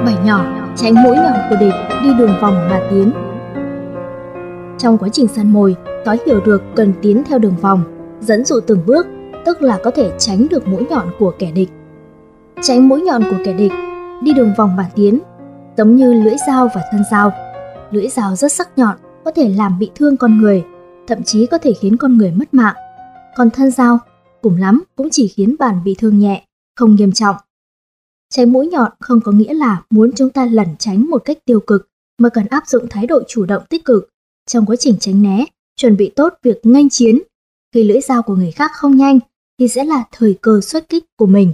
Bảy nhỏ tránh mũi nhọn của địch, đi đường vòng mà tiến. Trong quá trình săn mồi, sói hiểu được cần tiến theo đường vòng, dẫn dụ từng bước, tức là có thể tránh được mũi nhọn của kẻ địch. Tránh mũi nhọn của kẻ địch, đi đường vòng mà tiến, giống như lưỡi dao và thân dao. Lưỡi dao rất sắc nhọn, có thể làm bị thương con người, thậm chí có thể khiến con người mất mạng. Còn thân dao, cùng lắm cũng chỉ khiến bạn bị thương nhẹ, không nghiêm trọng. Tránh mũi nhọn không có nghĩa là muốn chúng ta lẩn tránh một cách tiêu cực, mà cần áp dụng thái độ chủ động tích cực. Trong quá trình tránh né, chuẩn bị tốt việc nghênh chiến. Khi lưỡi dao của người khác không nhanh, thì sẽ là thời cơ xuất kích của mình.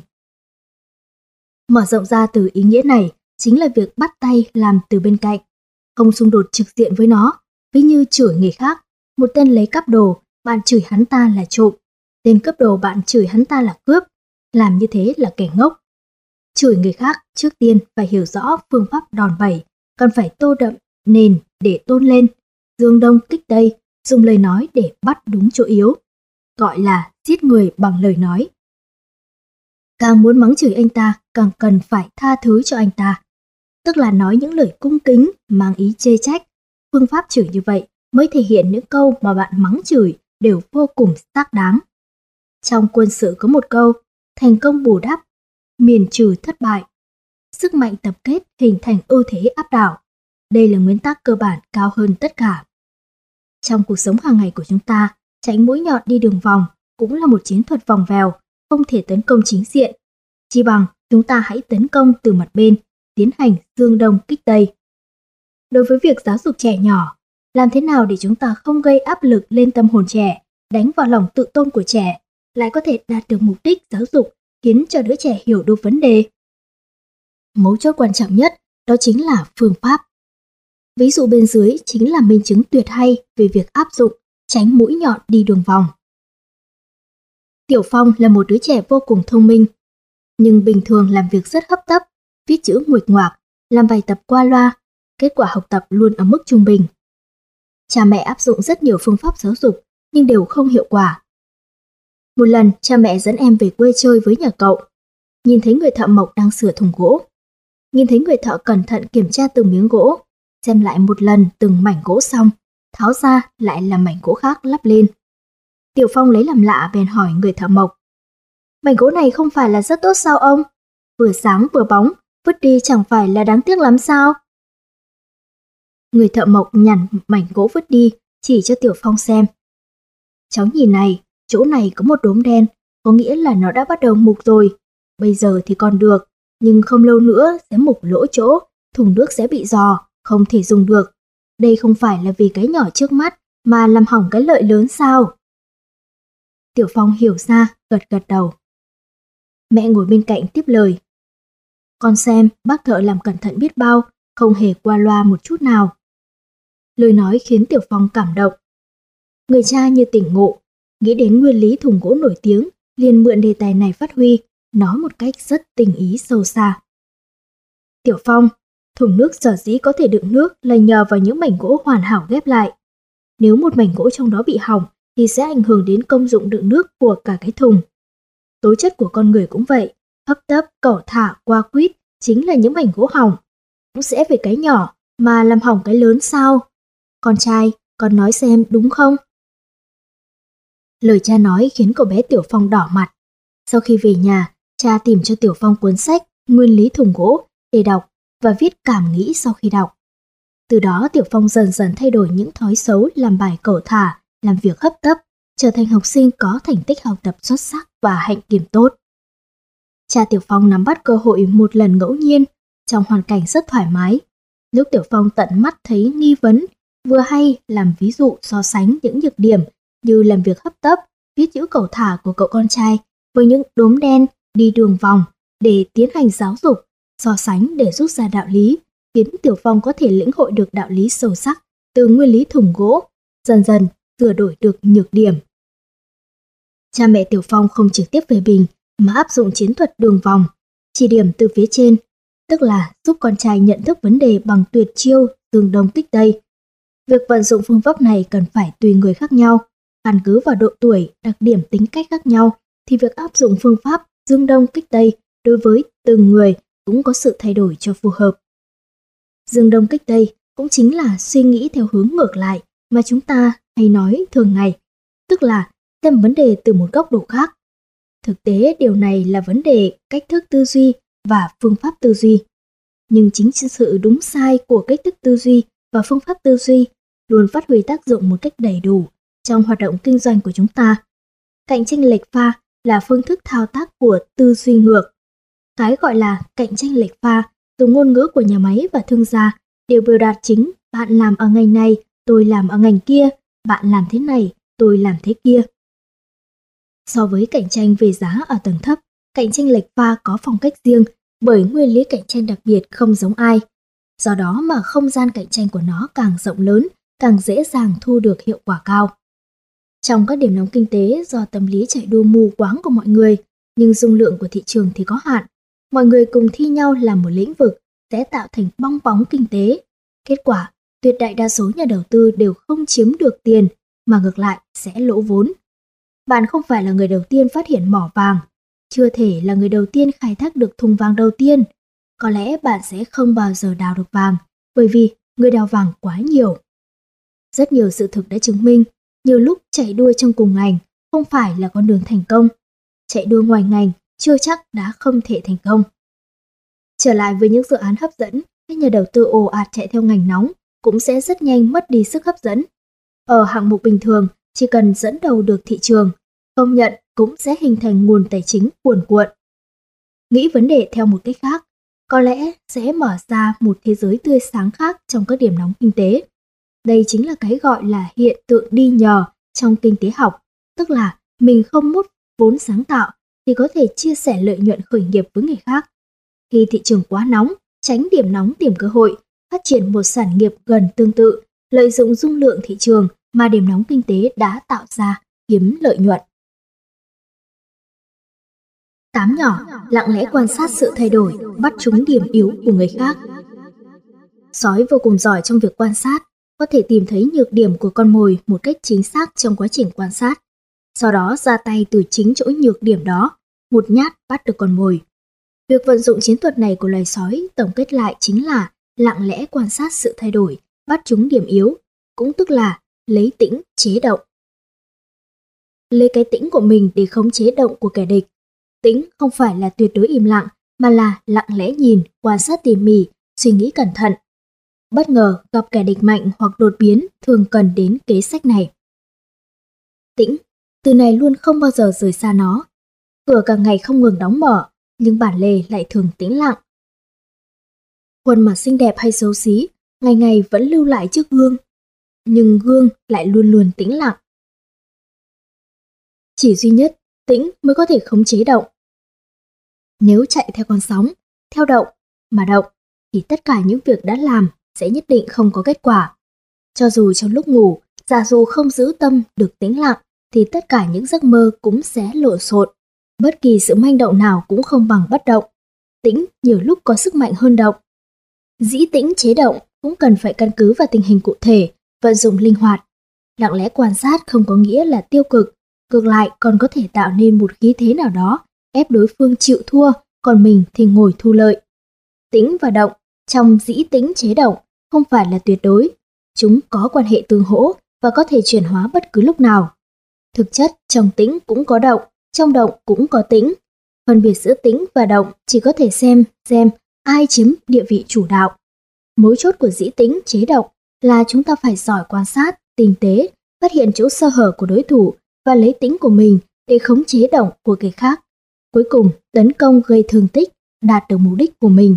Mở rộng ra từ ý nghĩa này, chính là việc bắt tay làm từ bên cạnh, không xung đột trực diện với nó. Ví như chửi người khác, một tên lấy cắp đồ, bạn chửi hắn ta là trộm. Tên cướp đồ bạn chửi hắn ta là cướp. Làm như thế là kẻ ngốc. Chửi người khác, trước tiên phải hiểu rõ phương pháp đòn bẩy, cần phải tô đậm nền để tôn lên, dương đông kích tây, dùng lời nói để bắt đúng chỗ yếu, gọi là giết người bằng lời nói. Càng muốn mắng chửi anh ta, càng cần phải tha thứ cho anh ta, tức là nói những lời cung kính, mang ý chê trách. Phương pháp chửi như vậy mới thể hiện những câu mà bạn mắng chửi đều vô cùng xác đáng. Trong quân sự có một câu, thành công bù đắp, miền trừ thất bại. Sức mạnh tập kết hình thành ưu thế áp đảo. Đây là nguyên tắc cơ bản cao hơn tất cả. Trong cuộc sống hàng ngày của chúng ta, tránh mũi nhọn đi đường vòng cũng là một chiến thuật vòng vèo, không thể tấn công chính diện. Chỉ bằng chúng ta hãy tấn công từ mặt bên, tiến hành dương đông kích tây. Đối với việc giáo dục trẻ nhỏ, làm thế nào để chúng ta không gây áp lực lên tâm hồn trẻ, đánh vào lòng tự tôn của trẻ, lại có thể đạt được mục đích giáo dục, khiến cho đứa trẻ hiểu được vấn đề? Mấu chốt quan trọng nhất đó chính là phương pháp. Ví dụ bên dưới chính là minh chứng tuyệt hay về việc áp dụng tránh mũi nhọn đi đường vòng. Tiểu Phong là một đứa trẻ vô cùng thông minh, nhưng bình thường làm việc rất hấp tấp, viết chữ nguệch ngoạc, làm bài tập qua loa, kết quả học tập luôn ở mức trung bình. Cha mẹ áp dụng rất nhiều phương pháp giáo dục nhưng đều không hiệu quả. Một lần, cha mẹ dẫn em về quê chơi với nhà cậu. Nhìn thấy người thợ mộc đang sửa thùng gỗ. Nhìn thấy người thợ cẩn thận kiểm tra từng miếng gỗ, xem lại một lần từng mảnh gỗ xong, tháo ra lại làm mảnh gỗ khác lắp lên. Tiểu Phong lấy làm lạ bèn hỏi người thợ mộc. Mảnh gỗ này không phải là rất tốt sao ông? Vừa sáng vừa bóng, vứt đi chẳng phải là đáng tiếc lắm sao? Người thợ mộc nhặt mảnh gỗ vứt đi, chỉ cho Tiểu Phong xem. Cháu nhìn này, chỗ này có một đốm đen, có nghĩa là nó đã bắt đầu mục rồi. Bây giờ thì còn được, nhưng không lâu nữa sẽ mục lỗ chỗ, thùng nước sẽ bị rò, không thể dùng được. Đây không phải là vì cái nhỏ trước mắt, mà làm hỏng cái lợi lớn sao? Tiểu Phong hiểu ra, gật gật đầu. Mẹ ngồi bên cạnh tiếp lời. Con xem, bác thợ làm cẩn thận biết bao, không hề qua loa một chút nào. Lời nói khiến Tiểu Phong cảm động. Người cha như tỉnh ngộ, nghĩ đến nguyên lý thùng gỗ nổi tiếng, liền mượn đề tài này phát huy, nói một cách rất tình ý sâu xa. Tiểu Phong, thùng nước sở dĩ có thể đựng nước là nhờ vào những mảnh gỗ hoàn hảo ghép lại. Nếu một mảnh gỗ trong đó bị hỏng thì sẽ ảnh hưởng đến công dụng đựng nước của cả cái thùng. Tố chất của con người cũng vậy, hấp tấp, cẩu thả, qua quýt chính là những mảnh gỗ hỏng. Cũng sẽ về cái nhỏ mà làm hỏng cái lớn sao? Con trai, con nói xem đúng không? Lời cha nói khiến cậu bé Tiểu Phong đỏ mặt. Sau khi về nhà, cha tìm cho Tiểu Phong cuốn sách Nguyên lý thùng gỗ để đọc và viết cảm nghĩ sau khi đọc. Từ đó Tiểu Phong dần dần thay đổi những thói xấu làm bài cẩu thả, làm việc hấp tấp, trở thành học sinh có thành tích học tập xuất sắc và hạnh kiểm tốt. Cha Tiểu Phong nắm bắt cơ hội một lần ngẫu nhiên, trong hoàn cảnh rất thoải mái. Lúc Tiểu Phong tận mắt thấy nghi vấn, vừa hay làm ví dụ so sánh những nhược điểm như làm việc hấp tấp, viết chữ cẩu thả của cậu con trai với những đốm đen đi đường vòng để tiến hành giáo dục, so sánh để rút ra đạo lý, khiến Tiểu Phong có thể lĩnh hội được đạo lý sâu sắc từ nguyên lý thùng gỗ, dần dần sửa đổi được nhược điểm. Cha mẹ Tiểu Phong không trực tiếp phê bình mà áp dụng chiến thuật đường vòng, chỉ điểm từ phía trên, tức là giúp con trai nhận thức vấn đề bằng tuyệt chiêu dương đông kích tây. Việc vận dụng phương pháp này cần phải tùy người khác nhau, căn cứ vào độ tuổi, đặc điểm tính cách khác nhau thì việc áp dụng phương pháp dương đông kích tây đối với từng người cũng có sự thay đổi cho phù hợp. Dương đông kích tây cũng chính là suy nghĩ theo hướng ngược lại mà chúng ta hay nói thường ngày, tức là xem vấn đề từ một góc độ khác. Thực tế điều này là vấn đề cách thức tư duy và phương pháp tư duy. Nhưng chính sự đúng sai của cách thức tư duy và phương pháp tư duy luôn phát huy tác dụng một cách đầy đủ trong hoạt động kinh doanh của chúng ta. Cạnh tranh lệch pha là phương thức thao tác của tư duy ngược. Cái gọi là cạnh tranh lệch pha, dùng ngôn ngữ của nhà máy và thương gia, đều biểu đạt chính bạn làm ở ngành này, tôi làm ở ngành kia, bạn làm thế này, tôi làm thế kia. So với cạnh tranh về giá ở tầng thấp, cạnh tranh lệch pha có phong cách riêng bởi nguyên lý cạnh tranh đặc biệt không giống ai. Do đó mà không gian cạnh tranh của nó càng rộng lớn, càng dễ dàng thu được hiệu quả cao. Trong các điểm nóng kinh tế do tâm lý chạy đua mù quáng của mọi người, nhưng dung lượng của thị trường thì có hạn. Mọi người cùng thi nhau làm một lĩnh vực sẽ tạo thành bong bóng kinh tế. Kết quả, tuyệt đại đa số nhà đầu tư đều không chiếm được tiền, mà ngược lại sẽ lỗ vốn. Bạn không phải là người đầu tiên phát hiện mỏ vàng, chưa thể là người đầu tiên khai thác được thùng vàng đầu tiên. Có lẽ bạn sẽ không bao giờ đào được vàng, bởi vì người đào vàng quá nhiều. Rất nhiều sự thực đã chứng minh, nhiều lúc chạy đua trong cùng ngành không phải là con đường thành công. Chạy đua ngoài ngành chưa chắc đã không thể thành công. Trở lại với những dự án hấp dẫn, các nhà đầu tư ồ ạt chạy theo ngành nóng cũng sẽ rất nhanh mất đi sức hấp dẫn. Ở hạng mục bình thường, chỉ cần dẫn đầu được thị trường, công nhận cũng sẽ hình thành nguồn tài chính cuồn cuộn. Nghĩ vấn đề theo một cách khác, có lẽ sẽ mở ra một thế giới tươi sáng khác trong các điểm nóng kinh tế. Đây chính là cái gọi là hiện tượng đi nhờ trong kinh tế học, tức là mình không mút vốn sáng tạo thì có thể chia sẻ lợi nhuận khởi nghiệp với người khác. Khi thị trường quá nóng, tránh điểm nóng tìm cơ hội, phát triển một sản nghiệp gần tương tự, lợi dụng dung lượng thị trường mà điểm nóng kinh tế đã tạo ra, kiếm lợi nhuận. 8 nhỏ, lặng lẽ quan sát sự thay đổi, bắt trúng điểm yếu của người khác. Sói vô cùng giỏi trong việc quan sát, có thể tìm thấy nhược điểm của con mồi một cách chính xác trong quá trình quan sát. Sau đó ra tay từ chính chỗ nhược điểm đó, một nhát bắt được con mồi. Việc vận dụng chiến thuật này của loài sói tổng kết lại chính là lặng lẽ quan sát sự thay đổi, bắt trúng điểm yếu, cũng tức là lấy tĩnh chế động. Lấy cái tĩnh của mình để khống chế động của kẻ địch. Tĩnh không phải là tuyệt đối im lặng, mà là lặng lẽ nhìn, quan sát tỉ mỉ, suy nghĩ cẩn thận. Bất ngờ gặp kẻ địch mạnh hoặc đột biến thường cần đến kế sách này. Tĩnh, từ này luôn không bao giờ rời xa nó. Cửa càng ngày không ngừng đóng mở, nhưng bản lề lại thường tĩnh lặng. Khuôn mặt xinh đẹp hay xấu xí, ngày ngày vẫn lưu lại trước gương, nhưng gương lại luôn luôn tĩnh lặng. Chỉ duy nhất tĩnh mới có thể khống chế động. Nếu chạy theo con sóng, theo động mà động, thì tất cả những việc đã làm sẽ nhất định không có kết quả. Cho dù trong lúc ngủ, giả dù không giữ tâm được tĩnh lặng, thì tất cả những giấc mơ cũng sẽ lộn xộn. Bất kỳ sự manh động nào cũng không bằng bất động. Tĩnh nhiều lúc có sức mạnh hơn động. Dĩ tĩnh chế động cũng cần phải căn cứ vào tình hình cụ thể, vận dụng linh hoạt. Lặng lẽ quan sát không có nghĩa là tiêu cực, ngược lại còn có thể tạo nên một khí thế nào đó, ép đối phương chịu thua, còn mình thì ngồi thu lợi. Tĩnh và động trong dĩ tĩnh chế động không phải là tuyệt đối, chúng có quan hệ tương hỗ và có thể chuyển hóa bất cứ lúc nào. Thực chất trong tĩnh cũng có động, trong động cũng có tĩnh. Phân biệt giữa tĩnh và động chỉ có thể xem ai chiếm địa vị chủ đạo. Mấu chốt của dĩ tĩnh chế động là chúng ta phải giỏi quan sát, tinh tế, phát hiện chỗ sơ hở của đối thủ và lấy tĩnh của mình để khống chế động của người khác. Cuối cùng, tấn công gây thương tích, đạt được mục đích của mình.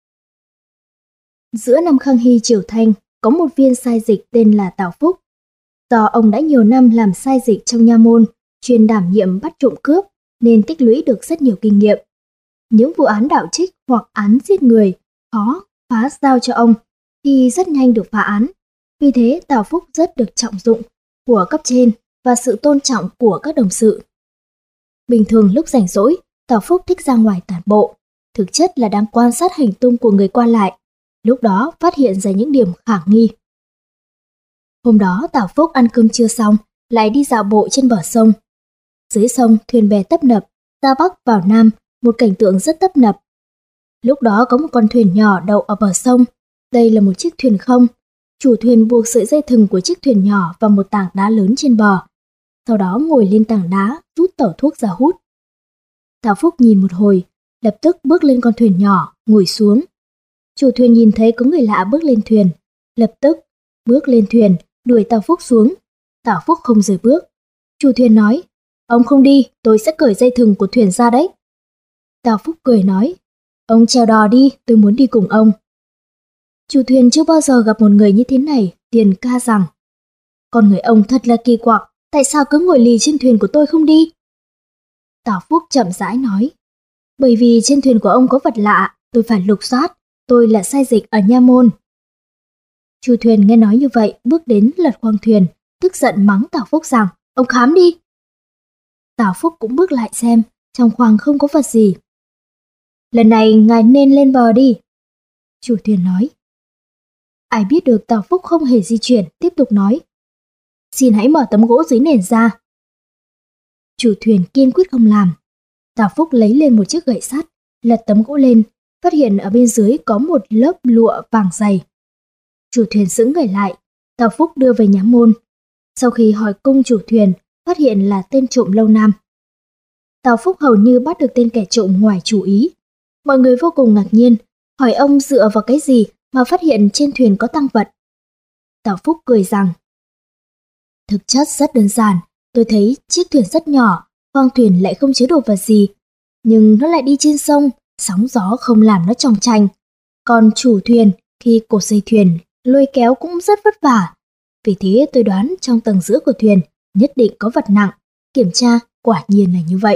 Giữa năm Khang Hy Triều Thanh, có một viên sai dịch tên là Tào Phúc. Do ông đã nhiều năm làm sai dịch trong nha môn, chuyên đảm nhiệm bắt trộm cướp, nên tích lũy được rất nhiều kinh nghiệm. Những vụ án đạo trích hoặc án giết người khó phá giao cho ông thì rất nhanh được phá án. Vì thế Tào Phúc rất được trọng dụng của cấp trên và sự tôn trọng của các đồng sự. Bình thường lúc rảnh rỗi, Tào Phúc thích ra ngoài tản bộ, thực chất là đang quan sát hành tung của người qua lại, lúc đó phát hiện ra những điểm khả nghi. Hôm đó Tào Phúc ăn cơm trưa xong, lại đi dạo bộ trên bờ sông. Dưới sông thuyền bè tấp nập, ra bắc vào nam, một cảnh tượng rất tấp nập. Lúc đó có một con thuyền nhỏ đậu ở bờ sông, Đây là một chiếc thuyền không. Chủ thuyền buộc sợi dây thừng của chiếc thuyền nhỏ vào một tảng đá lớn trên bờ. Sau đó ngồi lên tảng đá, rút tẩu thuốc ra hút. Tào Phúc nhìn một hồi, lập tức bước lên con thuyền nhỏ, ngồi xuống. Chủ thuyền nhìn thấy có người lạ bước lên thuyền, lập tức bước lên thuyền, đuổi Tào Phúc xuống. Tào Phúc không rời bước. Chủ thuyền nói, ông không đi, tôi sẽ cởi dây thừng của thuyền ra đấy. Tào Phúc cười nói, ông chèo đò đi, tôi muốn đi cùng ông. Chủ thuyền chưa bao giờ gặp một người như thế này, liền ca rằng, con người ông thật là kỳ quặc, tại sao cứ ngồi lì trên thuyền của tôi không đi? Tào Phúc chậm rãi nói, bởi vì trên thuyền của ông có vật lạ, tôi phải lục soát, tôi là sai dịch ở Nha Môn. Chủ thuyền nghe nói như vậy, bước đến lật khoang thuyền, tức giận mắng Tào Phúc rằng, ông khám đi. Tào Phúc cũng bước lại xem, trong khoang không có vật gì. Lần này ngài nên lên bờ đi. Chủ thuyền nói. Ai biết được Tào Phúc không hề di chuyển, tiếp tục nói. Xin hãy mở tấm gỗ dưới nền ra. Chủ thuyền kiên quyết không làm. Tào Phúc lấy lên một chiếc gậy sắt, lật tấm gỗ lên, phát hiện ở bên dưới có một lớp lụa vàng dày. Chủ thuyền sững người lại, Tào Phúc đưa về Nha Môn. Sau khi hỏi cung chủ thuyền, phát hiện là tên trộm lâu năm. Tào Phúc hầu như bắt được tên kẻ trộm ngoài chủ ý. Mọi người vô cùng ngạc nhiên, hỏi ông dựa vào cái gì mà phát hiện trên thuyền có tang vật. Tào Phúc cười rằng, thực chất rất đơn giản, tôi thấy chiếc thuyền rất nhỏ, khoang thuyền lại không chứa đồ vật gì, nhưng nó lại đi trên sông, sóng gió không làm nó tròng trành. Còn chủ thuyền khi cột dây thuyền, lôi kéo cũng rất vất vả. Vì thế tôi đoán trong tầng giữa của thuyền nhất định có vật nặng, kiểm tra quả nhiên là như vậy.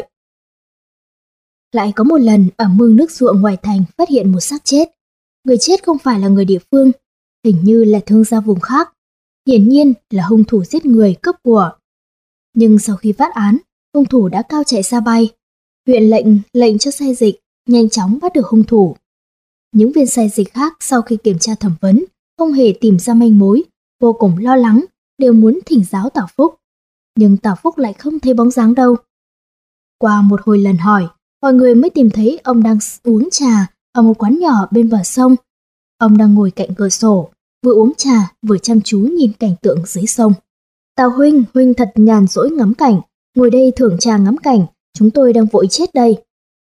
Lại có một lần ở mương nước ruộng ngoài thành phát hiện một xác chết. Người chết không phải là người địa phương, hình như là thương gia vùng khác. Hiển nhiên là hung thủ giết người cướp của. Nhưng sau khi phát án, hung thủ đã cao chạy xa bay. Huyện lệnh cho sai dịch nhanh chóng bắt được hung thủ. Những viên sai dịch khác sau khi kiểm tra thẩm vấn không hề tìm ra manh mối, vô cùng lo lắng, đều muốn thỉnh giáo Tào Phúc. Nhưng Tào Phúc lại không thấy bóng dáng đâu. Qua một hồi lần hỏi, mọi người mới tìm thấy ông đang uống trà ở một quán nhỏ bên bờ sông. Ông đang ngồi cạnh cửa sổ, vừa uống trà vừa chăm chú nhìn cảnh tượng dưới sông. Tào huynh thật nhàn rỗi ngắm cảnh, ngồi đây thưởng trà ngắm cảnh, chúng tôi đang vội chết đây.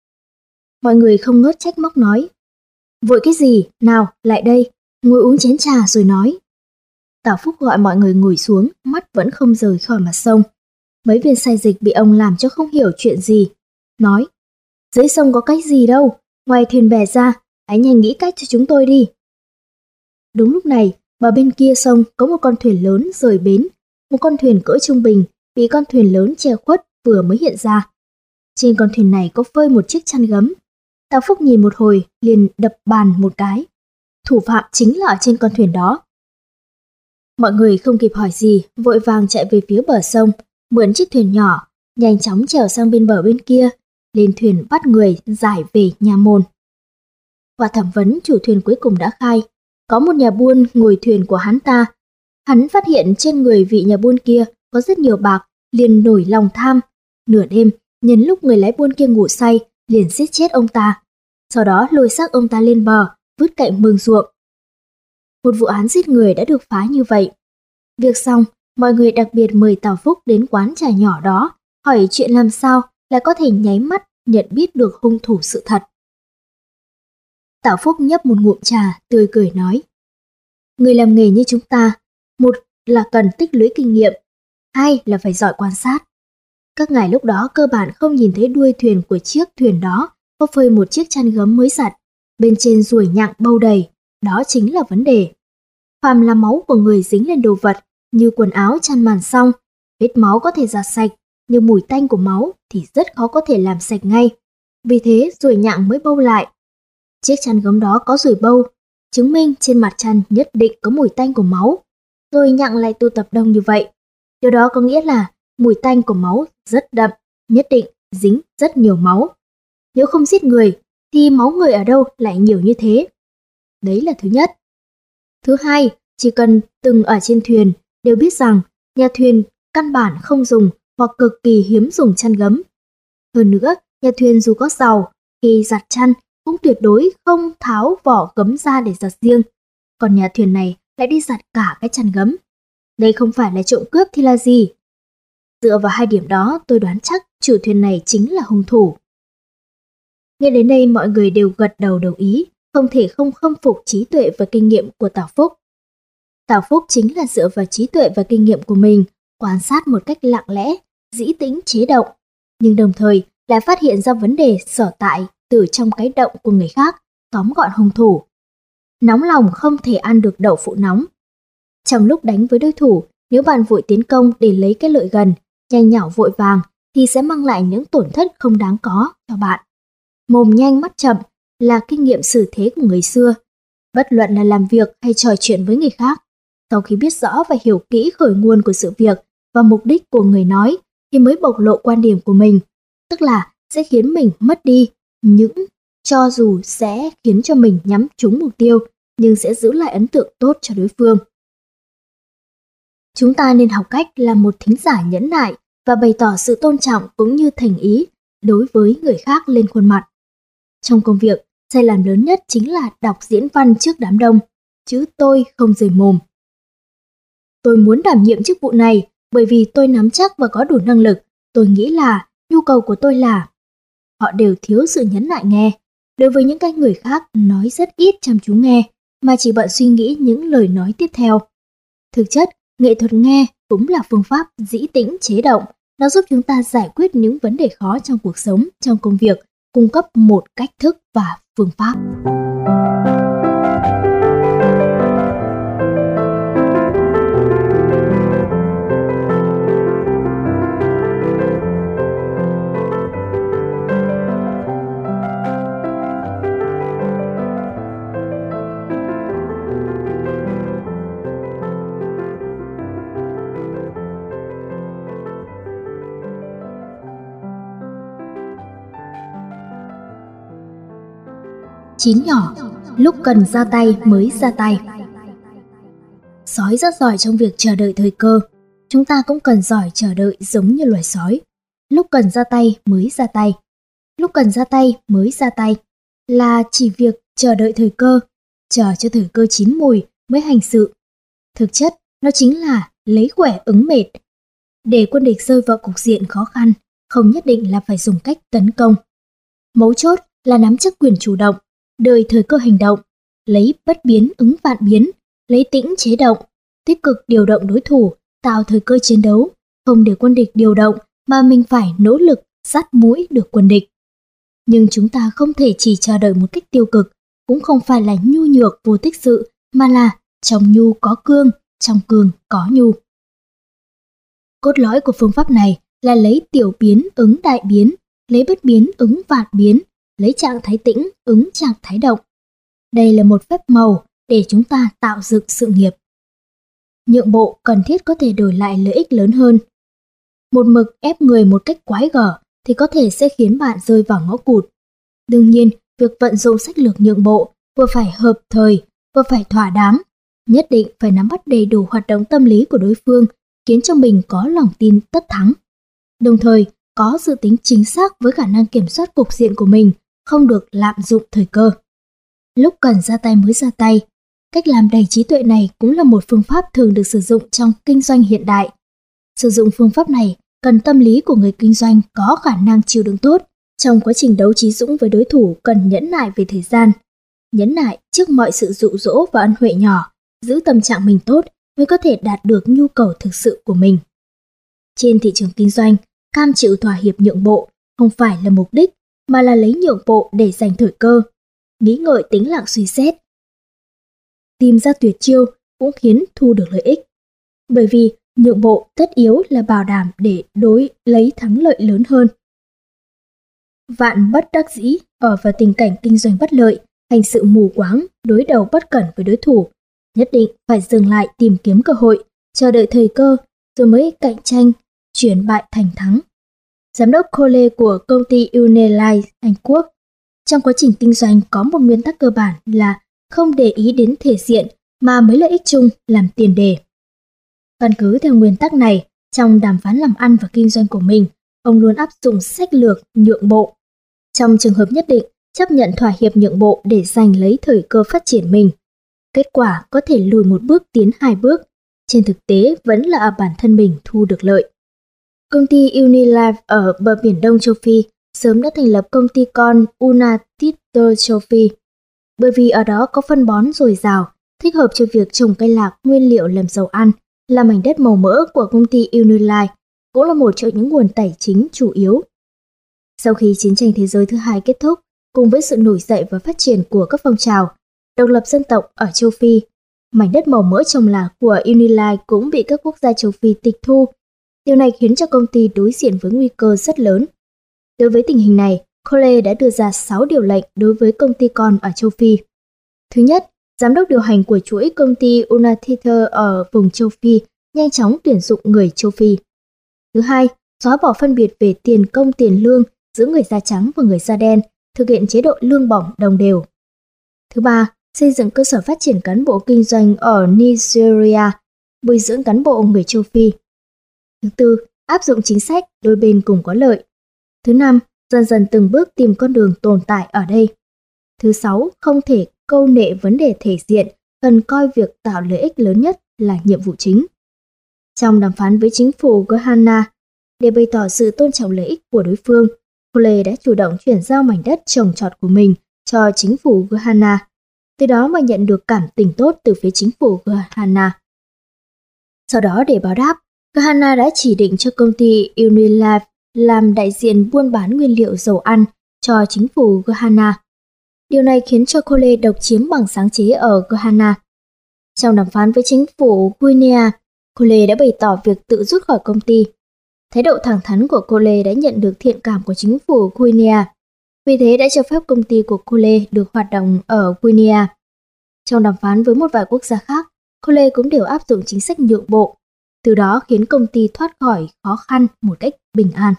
Mọi người không ngớt trách móc nói, vội cái gì, nào lại đây, ngồi uống chén trà rồi nói. Tào Phúc gọi mọi người ngồi xuống, mắt vẫn không rời khỏi mặt sông. Mấy viên sai dịch bị ông làm cho không hiểu chuyện gì, nói, dưới sông có cái gì đâu, ngoài thuyền bè ra, hãy nhanh nghĩ cách cho chúng tôi đi. Đúng lúc này, bờ bên kia sông có một con thuyền lớn rời bến, một con thuyền cỡ trung bình bị con thuyền lớn che khuất vừa mới hiện ra. Trên con thuyền này có phơi một chiếc chăn gấm. Tào Phúc nhìn một hồi liền đập bàn một cái. Thủ phạm chính là ở trên con thuyền đó. Mọi người không kịp hỏi gì, vội vàng chạy về phía bờ sông, mượn chiếc thuyền nhỏ, nhanh chóng chèo sang bên bờ bên kia, lên thuyền bắt người giải về Nha Môn. Qua thẩm vấn, chủ thuyền cuối cùng đã khai, có một nhà buôn ngồi thuyền của hắn ta. Hắn phát hiện trên người vị nhà buôn kia có rất nhiều bạc, liền nổi lòng tham. Nửa đêm, nhân lúc người lái buôn kia ngủ say, liền giết chết ông ta. Sau đó lôi xác ông ta lên bờ, vứt cạnh mương ruộng. Một vụ án giết người đã được phá như vậy. Việc xong, mọi người đặc biệt mời Tào Phúc đến quán trà nhỏ đó, hỏi chuyện làm sao lại có thể nháy mắt nhận biết được hung thủ sự thật. Tào Phúc nhấp một ngụm trà, tươi cười nói, người làm nghề như chúng ta, một là cần tích lũy kinh nghiệm, hai là phải giỏi quan sát. Các ngài lúc đó cơ bản không nhìn thấy đuôi thuyền của chiếc thuyền đó có phơi một chiếc chăn gấm mới giặt, bên trên ruồi nhặng bâu đầy, đó chính là vấn đề. Phàm là máu của người dính lên đồ vật như quần áo chăn màn xong, vết máu có thể giặt sạch, nhưng mùi tanh của máu thì rất khó có thể làm sạch ngay. Vì thế ruồi nhặng mới bâu lại. Chiếc chăn gấm đó có ruồi bâu, chứng minh trên mặt chăn nhất định có mùi tanh của máu. Ruồi nhặng lại tụ tập đông như vậy. Điều đó có nghĩa là mùi tanh của máu rất đậm, nhất định dính rất nhiều máu. Nếu không giết người, thì máu người ở đâu lại nhiều như thế? Đấy là thứ nhất. Thứ hai, chỉ cần từng ở trên thuyền đều biết rằng nhà thuyền căn bản không dùng hoặc cực kỳ hiếm dùng chăn gấm. Hơn nữa, nhà thuyền dù có giàu, khi giặt chăn cũng tuyệt đối không tháo vỏ gấm ra để giặt riêng. còn nhà thuyền này lại đi giặt cả cái chăn gấm. Đây không phải là trộm cướp thì là gì? Dựa vào hai điểm đó, tôi đoán chắc chủ thuyền này chính là hung thủ. Nghe đến đây mọi người đều gật đầu đồng ý, không thể không khâm phục trí tuệ và kinh nghiệm của Tào Phúc. Tào Phúc chính là dựa vào trí tuệ và kinh nghiệm của mình, quan sát một cách lặng lẽ, dĩ tĩnh chế động, nhưng đồng thời lại phát hiện ra vấn đề sở tại từ trong cái động của người khác, tóm gọn hung thủ. Nóng lòng không thể ăn được đậu phụ nóng. Trong lúc đánh với đối thủ, nếu bạn vội tiến công để lấy cái lợi gần, nhanh nhảu vội vàng thì sẽ mang lại những tổn thất không đáng có cho bạn. Mồm nhanh mắt chậm là kinh nghiệm xử thế của người xưa. Bất luận là làm việc hay trò chuyện với người khác, sau khi biết rõ và hiểu kỹ khởi nguồn của sự việc và mục đích của người nói thì mới bộc lộ quan điểm của mình, tức là sẽ khiến mình mất đi những cho dù sẽ khiến cho mình nhắm trúng mục tiêu nhưng sẽ giữ lại ấn tượng tốt cho đối phương. Chúng ta nên học cách làm một thính giả nhẫn nại và bày tỏ sự tôn trọng cũng như thành ý đối với người khác lên khuôn mặt. Trong công việc, sai lầm lớn nhất chính là đọc diễn văn trước đám đông, chữ tôi không rời mồm. Tôi muốn đảm nhiệm chức vụ này bởi vì tôi nắm chắc và có đủ năng lực. Tôi nghĩ là, nhu cầu của tôi là. Họ đều thiếu sự nhẫn nại nghe. Đối với những cái người khác nói rất ít chăm chú nghe, mà chỉ bận suy nghĩ những lời nói tiếp theo. Thực chất, nghệ thuật nghe cũng là phương pháp dĩ tĩnh chế động. Nó giúp chúng ta giải quyết những vấn đề khó trong cuộc sống, trong công việc, cung cấp một cách thức và phương pháp. Chín nhỏ, lúc cần ra tay mới ra tay. Sói rất giỏi trong việc chờ đợi thời cơ. Chúng ta cũng cần giỏi chờ đợi giống như loài sói. Lúc cần ra tay mới ra tay. Lúc cần ra tay mới ra tay là chỉ việc chờ đợi thời cơ, chờ cho thời cơ chín mùi mới hành sự. Thực chất, nó chính là lấy khỏe ứng mệt. Để quân địch rơi vào cục diện khó khăn, không nhất định là phải dùng cách tấn công. Mấu chốt là nắm chắc quyền chủ động, đợi thời cơ hành động, lấy bất biến ứng vạn biến, lấy tĩnh chế động, tích cực điều động đối thủ, tạo thời cơ chiến đấu, không để quân địch điều động mà mình phải nỗ lực dắt mũi được quân địch. Nhưng chúng ta không thể chỉ chờ đợi một cách tiêu cực, cũng không phải là nhu nhược vô tích sự, mà là trong nhu có cương, trong cương có nhu. Cốt lõi của phương pháp này là lấy tiểu biến ứng đại biến, lấy bất biến ứng vạn biến, lấy trạng thái tĩnh ứng trạng thái động. Đây là một phép màu để chúng ta tạo dựng sự nghiệp. Nhượng bộ cần thiết có thể đổi lại lợi ích lớn hơn. Một mực ép người một cách quái gở thì có thể sẽ khiến bạn rơi vào ngõ cụt. Đương nhiên, việc vận dụng sách lược nhượng bộ vừa phải hợp thời, vừa phải thỏa đáng. Nhất định phải nắm bắt đầy đủ hoạt động tâm lý của đối phương, khiến cho mình có lòng tin tất thắng. Đồng thời, có dự tính chính xác với khả năng kiểm soát cục diện của mình, không được lạm dụng thời cơ. Lúc cần ra tay mới ra tay. Cách làm đầy trí tuệ này cũng là một phương pháp thường được sử dụng trong kinh doanh hiện đại. Sử dụng phương pháp này cần tâm lý của người kinh doanh có khả năng chịu đựng tốt. Trong quá trình đấu trí dũng với đối thủ cần nhẫn nại về thời gian. Nhẫn nại trước mọi sự dụ dỗ và ân huệ nhỏ, giữ tâm trạng mình tốt mới có thể đạt được nhu cầu thực sự của mình. Trên thị trường kinh doanh, cam chịu thỏa hiệp nhượng bộ không phải là mục đích, mà là lấy nhượng bộ để giành thời cơ. Nghĩ ngợi tĩnh lặng suy xét, tìm ra tuyệt chiêu cũng khiến thu được lợi ích. Bởi vì nhượng bộ tất yếu là bảo đảm để đối lấy thắng lợi lớn hơn. Vạn bất đắc dĩ ở vào tình cảnh kinh doanh bất lợi, hành sự mù quáng, đối đầu bất cẩn với đối thủ, nhất định phải dừng lại tìm kiếm cơ hội, chờ đợi thời cơ rồi mới cạnh tranh, chuyển bại thành thắng. Giám đốc Cole của công ty Unilever Anh Quốc, trong quá trình kinh doanh có một nguyên tắc cơ bản là không để ý đến thể diện mà mấy lợi ích chung làm tiền đề. Căn cứ theo nguyên tắc này, trong đàm phán làm ăn và kinh doanh của mình, ông luôn áp dụng sách lược nhượng bộ. Trong trường hợp nhất định, chấp nhận thỏa hiệp nhượng bộ để giành lấy thời cơ phát triển mình. Kết quả có thể lùi một bước tiến hai bước, trên thực tế vẫn là ở bản thân mình thu được lợi. Công ty Unilife ở bờ biển Đông châu Phi sớm đã thành lập công ty con United châu Phi, bởi vì ở đó có phân bón dồi dào, thích hợp cho việc trồng cây lạc nguyên liệu làm dầu ăn, là mảnh đất màu mỡ của công ty Unilife, cũng là một trong những nguồn tài chính chủ yếu. Sau khi chiến tranh thế giới thứ hai kết thúc, cùng với sự nổi dậy và phát triển của các phong trào độc lập dân tộc ở châu Phi, mảnh đất màu mỡ trồng lạc của Unilife cũng bị các quốc gia châu Phi tịch thu. Điều này khiến cho công ty đối diện với nguy cơ rất lớn. Đối với tình hình này, Cole đã đưa ra 6 điều lệnh đối với công ty con ở châu Phi. Thứ nhất, giám đốc điều hành của chuỗi công ty United ở vùng châu Phi nhanh chóng tuyển dụng người châu Phi. Thứ hai, xóa bỏ phân biệt về tiền công tiền lương giữa người da trắng và người da đen, thực hiện chế độ lương bổng đồng đều. Thứ ba, xây dựng cơ sở phát triển cán bộ kinh doanh ở Nigeria, bồi dưỡng cán bộ người châu Phi. Thứ tư, áp dụng chính sách đôi bên cùng có lợi. Thứ năm, dần dần từng bước tìm con đường tồn tại ở đây. Thứ sáu, không thể câu nệ vấn đề thể diện, cần coi việc tạo lợi ích lớn nhất là nhiệm vụ chính. Trong đàm phán với chính phủ Ghana, để bày tỏ sự tôn trọng lợi ích của đối phương, Cole đã chủ động chuyển giao mảnh đất trồng trọt của mình cho chính phủ Ghana, từ đó mà nhận được cảm tình tốt từ phía chính phủ Ghana. Sau đó để báo đáp, Ghana đã chỉ định cho công ty Unilife làm đại diện buôn bán nguyên liệu dầu ăn cho chính phủ Ghana. Điều này khiến cho Cole độc chiếm bằng sáng chế ở Ghana. Trong đàm phán với chính phủ Guinea, Cole đã bày tỏ việc tự rút khỏi công ty. Thái độ thẳng thắn của Cole đã nhận được thiện cảm của chính phủ Guinea, vì thế đã cho phép công ty của Cole được hoạt động ở Guinea. Trong đàm phán với một vài quốc gia khác, Cole cũng đều áp dụng chính sách nhượng bộ, từ đó khiến công ty thoát khỏi khó khăn một cách bình an.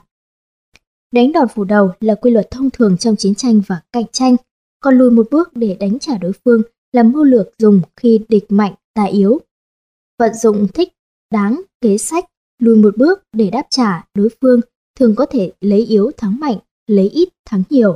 Đánh đòn phủ đầu là quy luật thông thường trong chiến tranh và cạnh tranh, còn lùi một bước để đánh trả đối phương là mưu lược dùng khi địch mạnh ta yếu. Vận dụng thích đáng kế sách lùi một bước để đáp trả đối phương thường có thể lấy yếu thắng mạnh, lấy ít thắng nhiều.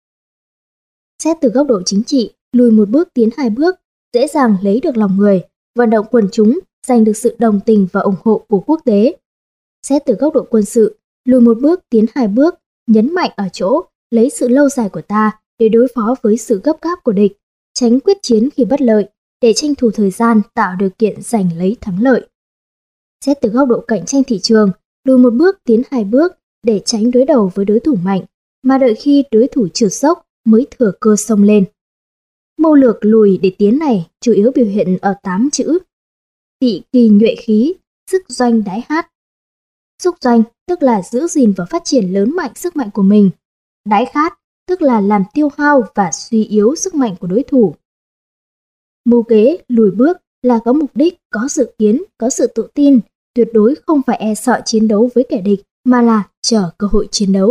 Xét từ góc độ chính trị, lùi một bước tiến hai bước, dễ dàng lấy được lòng người, vận động quần chúng, giành được sự đồng tình và ủng hộ của quốc tế. Xét từ góc độ quân sự, lùi một bước tiến hai bước, nhấn mạnh ở chỗ lấy sự lâu dài của ta để đối phó với sự gấp gáp của địch, tránh quyết chiến khi bất lợi, để tranh thủ thời gian tạo điều kiện giành lấy thắng lợi. Xét từ góc độ cạnh tranh thị trường, lùi một bước tiến hai bước để tránh đối đầu với đối thủ mạnh, mà đợi khi đối thủ trượt dốc mới thừa cơ xông lên. Mưu lược lùi để tiến này chủ yếu biểu hiện ở 8 chữ: tị kỳ nhuệ khí, sức doanh đái hát. Sức doanh tức là giữ gìn và phát triển lớn mạnh sức mạnh của mình. Đái khát tức là làm tiêu hao và suy yếu sức mạnh của đối thủ. Mưu kế lùi bước là có mục đích, có dự kiến, có sự tự tin, tuyệt đối không phải e sợ chiến đấu với kẻ địch mà là chờ cơ hội chiến đấu.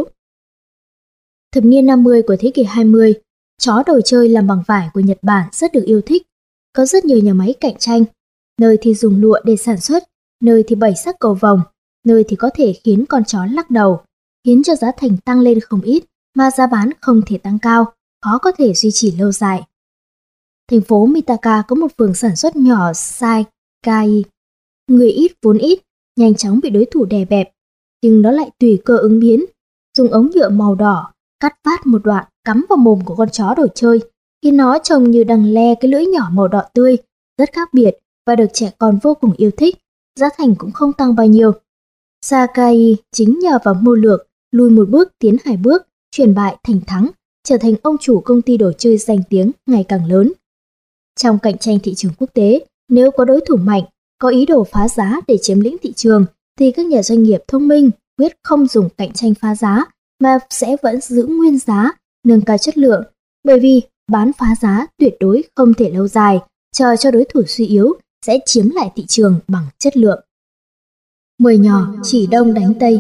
Thập niên 50 của thế kỷ 20, chó đồ chơi làm bằng vải của Nhật Bản rất được yêu thích. Có rất nhiều nhà máy cạnh tranh, nơi thì dùng lụa để sản xuất, nơi thì bày sắc cầu vồng, nơi thì có thể khiến con chó lắc đầu, khiến cho giá thành tăng lên không ít mà giá bán không thể tăng cao, khó có thể duy trì lâu dài. Thành phố Mitaka có một phường sản xuất nhỏ Saikai. Người ít vốn ít, nhanh chóng bị đối thủ đè bẹp, nhưng nó lại tùy cơ ứng biến, dùng ống nhựa màu đỏ cắt vát một đoạn cắm vào mồm của con chó đồ chơi, khiến nó trông như đang le cái lưỡi nhỏ màu đỏ tươi, rất khác biệt và được trẻ con vô cùng yêu thích, giá thành cũng không tăng bao nhiêu. Sakai chính nhờ vào mưu lược lùi một bước tiến hai bước, chuyển bại thành thắng, trở thành ông chủ công ty đồ chơi danh tiếng ngày càng lớn. Trong cạnh tranh thị trường quốc tế, nếu có đối thủ mạnh, có ý đồ phá giá để chiếm lĩnh thị trường, thì các nhà doanh nghiệp thông minh quyết không dùng cạnh tranh phá giá, mà sẽ vẫn giữ nguyên giá, nâng cao chất lượng, bởi vì bán phá giá tuyệt đối không thể lâu dài, chờ cho đối thủ suy yếu sẽ chiếm lại thị trường bằng chất lượng. 10 nhỏ chỉ đông đánh tây.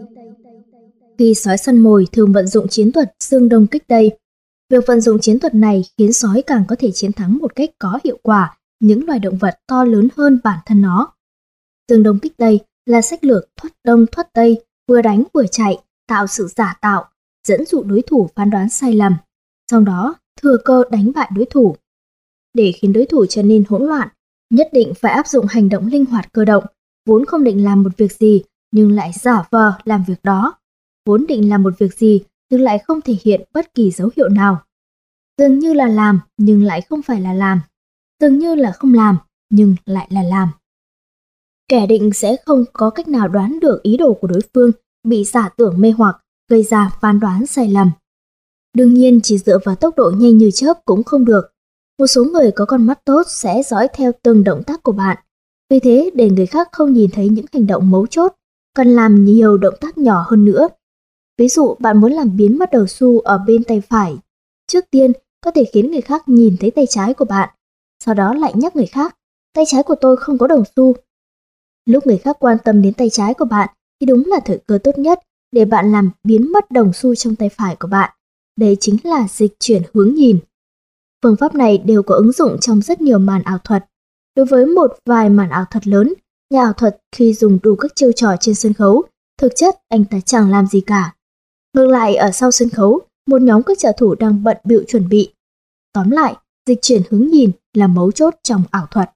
Khi sói săn mồi thường vận dụng chiến thuật xương đông kích tây. Việc vận dụng chiến thuật này khiến sói càng có thể chiến thắng một cách có hiệu quả những loài động vật to lớn hơn bản thân nó. Xương đông kích tây là sách lược thoát đông thoát tây, vừa đánh vừa chạy, tạo sự giả tạo, dẫn dụ đối thủ phán đoán sai lầm, sau đó thừa cơ đánh bại đối thủ. để khiến đối thủ trở nên hỗn loạn, nhất định phải áp dụng hành động linh hoạt cơ động, vốn không định làm một việc gì nhưng lại giả vờ làm việc đó, vốn định làm một việc gì nhưng lại không thể hiện bất kỳ dấu hiệu nào. Dường như là làm nhưng lại không phải là làm, dường như là không làm nhưng lại là làm. Kẻ địch sẽ không có cách nào đoán được ý đồ của đối phương, bị giả tưởng mê hoặc, gây ra phán đoán sai lầm. Đương nhiên chỉ dựa vào tốc độ nhanh như chớp cũng không được. Một số người có con mắt tốt sẽ dõi theo từng động tác của bạn. Vì thế, để người khác không nhìn thấy những hành động mấu chốt, cần làm nhiều động tác nhỏ hơn nữa. Ví dụ, bạn muốn làm biến mất đầu xu ở bên tay phải. Trước tiên, có thể khiến người khác nhìn thấy tay trái của bạn. Sau đó lại nhắc người khác, tay trái của tôi không có đồng xu. Lúc người khác quan tâm đến tay trái của bạn thì đúng là thời cơ tốt nhất để bạn làm biến mất đồng xu trong tay phải của bạn. Đây chính là dịch chuyển hướng nhìn. Phương pháp này đều có ứng dụng trong rất nhiều màn ảo thuật. Đối với một vài màn ảo thuật lớn, nhà ảo thuật khi dùng đủ các chiêu trò trên sân khấu, thực chất anh ta chẳng làm gì cả. Ngược lại ở sau sân khấu, một nhóm các trợ thủ đang bận bịu chuẩn bị. Tóm lại, dịch chuyển hướng nhìn là mấu chốt trong ảo thuật.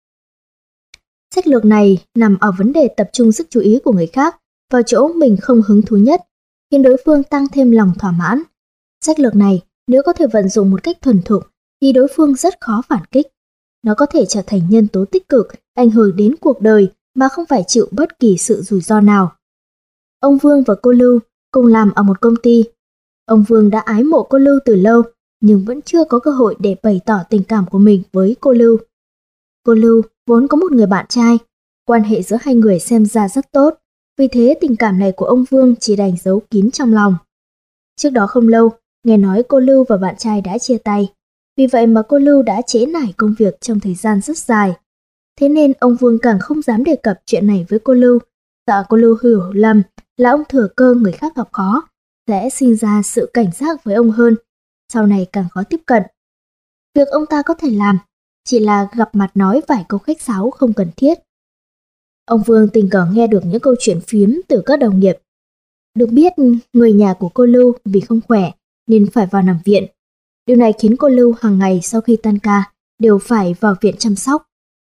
Sách lược này nằm ở vấn đề tập trung sức chú ý của người khác vào chỗ mình không hứng thú nhất, khiến đối phương tăng thêm lòng thỏa mãn. Sách lược này nếu có thể vận dụng một cách thuần thục thì đối phương rất khó phản kích. Nó có thể trở thành nhân tố tích cực, ảnh hưởng đến cuộc đời mà không phải chịu bất kỳ sự rủi ro nào. Ông Vương và cô Lưu cùng làm ở một công ty. Ông Vương đã ái mộ cô Lưu từ lâu, nhưng vẫn chưa có cơ hội để bày tỏ tình cảm của mình với cô Lưu. Cô Lưu vốn có một người bạn trai, quan hệ giữa hai người xem ra rất tốt, vì thế tình cảm này của ông Vương chỉ đành giấu kín trong lòng. Trước đó không lâu, nghe nói cô Lưu và bạn trai đã chia tay, vì vậy mà cô Lưu đã trễ nải công việc trong thời gian rất dài. Thế nên ông Vương càng không dám đề cập chuyện này với cô Lưu, sợ cô Lưu hiểu lầm là ông thừa cơ người khác gặp khó, sẽ sinh ra sự cảnh giác với ông hơn, sau này càng khó tiếp cận. Việc ông ta có thể làm chỉ là gặp mặt nói vài câu khách sáo không cần thiết. Ông Vương tình cờ nghe được những câu chuyện phiếm từ các đồng nghiệp. Được biết, người nhà của cô Lưu vì không khỏe nên phải vào nằm viện. Điều này khiến cô Lưu hàng ngày sau khi tan ca đều phải vào viện chăm sóc.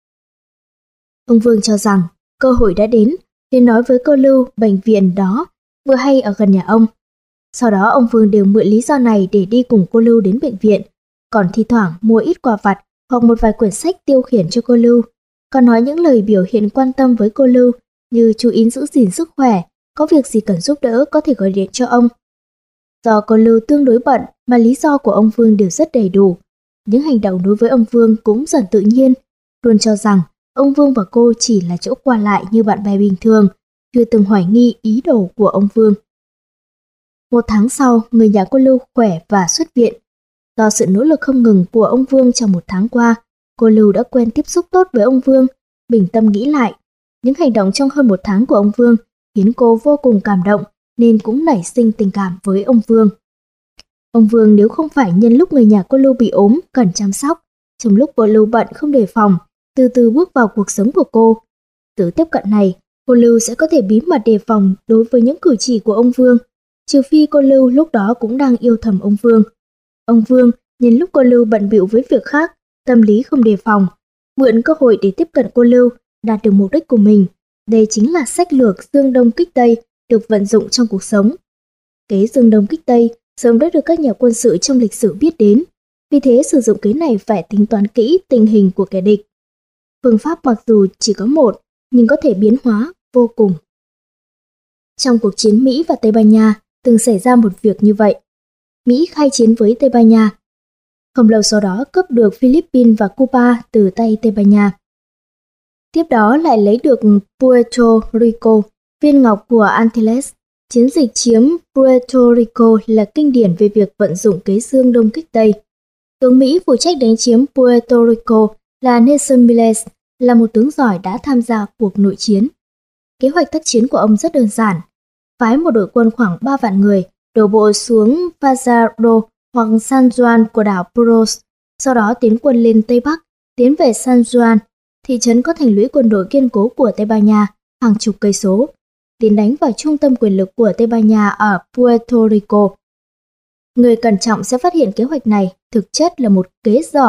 Ông Vương cho rằng cơ hội đã đến nên nói với cô Lưu bệnh viện đó vừa hay ở gần nhà ông. Sau đó ông Vương đều mượn lý do này để đi cùng cô Lưu đến bệnh viện, còn thi thoảng mua ít quà vặt hoặc một vài quyển sách tiêu khiển cho cô Lưu, còn nói những lời biểu hiện quan tâm với cô Lưu như chú ý giữ gìn sức khỏe, có việc gì cần giúp đỡ có thể gọi điện cho ông. Do cô Lưu tương đối bận mà lý do của ông Vương đều rất đầy đủ. Những hành động đối với ông Vương cũng dần tự nhiên, luôn cho rằng ông Vương và cô chỉ là chỗ qua lại như bạn bè bình thường, chưa từng hoài nghi ý đồ của ông Vương. Một tháng sau, người nhà cô Lưu khỏe và xuất viện. Do sự nỗ lực không ngừng của ông Vương trong một tháng qua, cô Lưu đã quen tiếp xúc tốt với ông Vương. Bình tâm nghĩ lại, những hành động trong hơn một tháng của ông Vương khiến cô vô cùng cảm động nên cũng nảy sinh tình cảm với ông Vương. Ông Vương nếu không phải nhân lúc người nhà cô Lưu bị ốm cần chăm sóc, trong lúc cô Lưu bận không đề phòng, từ từ bước vào cuộc sống của cô. Từ tiếp cận này, cô Lưu sẽ có thể bí mật đề phòng đối với những cử chỉ của ông Vương, trừ phi cô Lưu lúc đó cũng đang yêu thầm ông Vương. Ông Vương nhân lúc cô Lưu bận bịu với việc khác, tâm lý không đề phòng, mượn cơ hội để tiếp cận cô Lưu, đạt được mục đích của mình. Đây chính là sách lược Dương Đông kích Tây được vận dụng trong cuộc sống. Kế Dương Đông kích Tây sớm đã được các nhà quân sự trong lịch sử biết đến, vì thế sử dụng kế này phải tính toán kỹ tình hình của kẻ địch. Phương pháp mặc dù chỉ có một, nhưng có thể biến hóa vô cùng. Trong cuộc chiến Mỹ và Tây Ban Nha, từng xảy ra một việc như vậy. Mỹ khai chiến với Tây Ban Nha. Không lâu sau đó cướp được Philippines và Cuba từ tay Tây Ban Nha. Tiếp đó lại lấy được Puerto Rico, viên ngọc của Antilles. Chiến dịch chiếm Puerto Rico là kinh điển về việc vận dụng kế Dương Đông kích Tây. Tướng Mỹ phụ trách đánh chiếm Puerto Rico là Nelson Miles, là một tướng giỏi đã tham gia cuộc nội chiến. Kế hoạch tác chiến của ông rất đơn giản. Phái một đội quân khoảng 3 vạn người đổ bộ xuống Fajardo hoặc San Juan của đảo Puros, sau đó tiến quân lên Tây Bắc, tiến về San Juan, thị trấn có thành lũy quân đội kiên cố của Tây Ban Nha, hàng chục cây số, tiến đánh vào trung tâm quyền lực của Tây Ban Nha ở Puerto Rico. Người cẩn trọng sẽ phát hiện kế hoạch này thực chất là một kế giỏ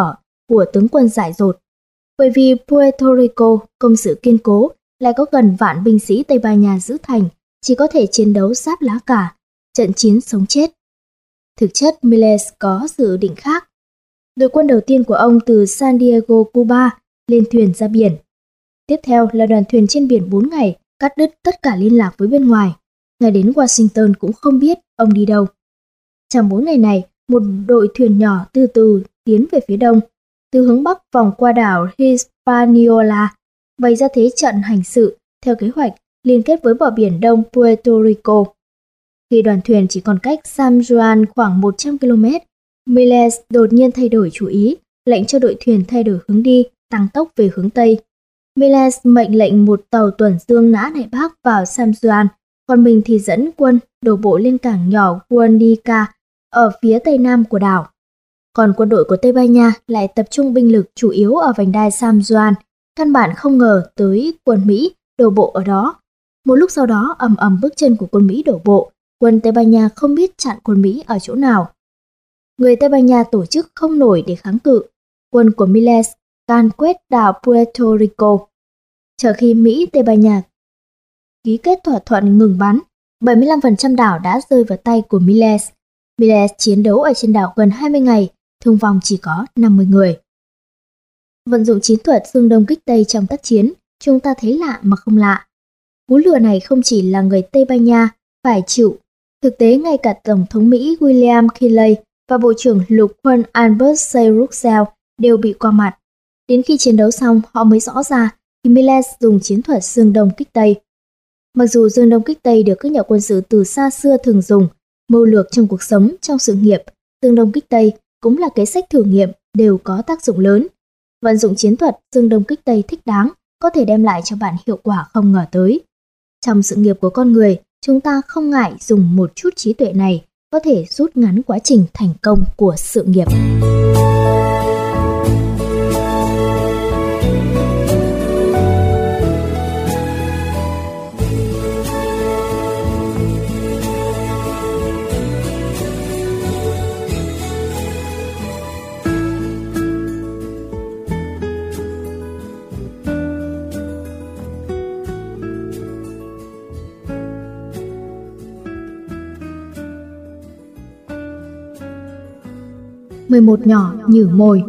của tướng quân dại dột. Bởi vì Puerto Rico, công sự kiên cố, lại có gần vạn binh sĩ Tây Ban Nha giữ thành, chỉ có thể chiến đấu giáp lá cả, trận chiến sống chết. Thực chất, Miles có dự định khác. Đội quân đầu tiên của ông từ San Diego, Cuba, lên thuyền ra biển. Tiếp theo là đoàn thuyền trên biển 4 ngày, cắt đứt tất cả liên lạc với bên ngoài. Ngay đến Washington cũng không biết ông đi đâu. Trong 4 ngày này, một đội thuyền nhỏ từ từ tiến về phía đông, từ hướng bắc vòng qua đảo Hispaniola, bày ra thế trận hành sự theo kế hoạch liên kết với bờ biển đông Puerto Rico. Khi đoàn thuyền chỉ còn cách San Juan khoảng 100 km, Miles đột nhiên thay đổi chủ ý, lệnh cho đội thuyền thay đổi hướng đi, tăng tốc về hướng Tây. Miles mệnh lệnh một tàu tuần dương nã Đại Bác vào San Juan, còn mình thì dẫn quân đổ bộ lên cảng nhỏ Guernica ở phía tây nam của đảo. Còn quân đội của Tây Ban Nha lại tập trung binh lực chủ yếu ở vành đai San Juan, căn bản không ngờ tới quân Mỹ đổ bộ ở đó. Một lúc sau đó, ầm ầm bước chân của quân Mỹ đổ bộ, quân Tây Ban Nha không biết chặn quân Mỹ ở chỗ nào. Người Tây Ban Nha tổ chức không nổi để kháng cự, quân của Miles can quét đảo Puerto Rico. Chờ khi Mỹ Tây Ban Nha ký kết thỏa thuận ngừng bắn, 75% đảo đã rơi vào tay của Miles. Miles chiến đấu ở trên đảo gần 20 ngày, thương vong chỉ có 50 người. Vận dụng chiến thuật dương đông kích tây trong tác chiến, chúng ta thấy lạ mà không lạ. Cú lừa này không chỉ là người Tây Ban Nha phải chịu, thực tế ngay cả Tổng thống Mỹ William Kinley và Bộ trưởng Lục quân Albert C. Russell đều bị qua mặt. Đến khi chiến đấu xong, họ mới rõ ra thì Miles dùng chiến thuật dương đông kích tây. Mặc dù dương đông kích tây được các nhà quân sự từ xa xưa thường dùng, mưu lược trong cuộc sống, trong sự nghiệp, dương đông kích tây cũng là kế sách thử nghiệm, đều có tác dụng lớn. Vận dụng chiến thuật dương đông kích tây thích đáng có thể đem lại cho bạn hiệu quả không ngờ tới. Trong sự nghiệp của con người, chúng ta không ngại dùng một chút trí tuệ này có thể rút ngắn quá trình thành công của sự nghiệp. Một nhỏ nhử mồi.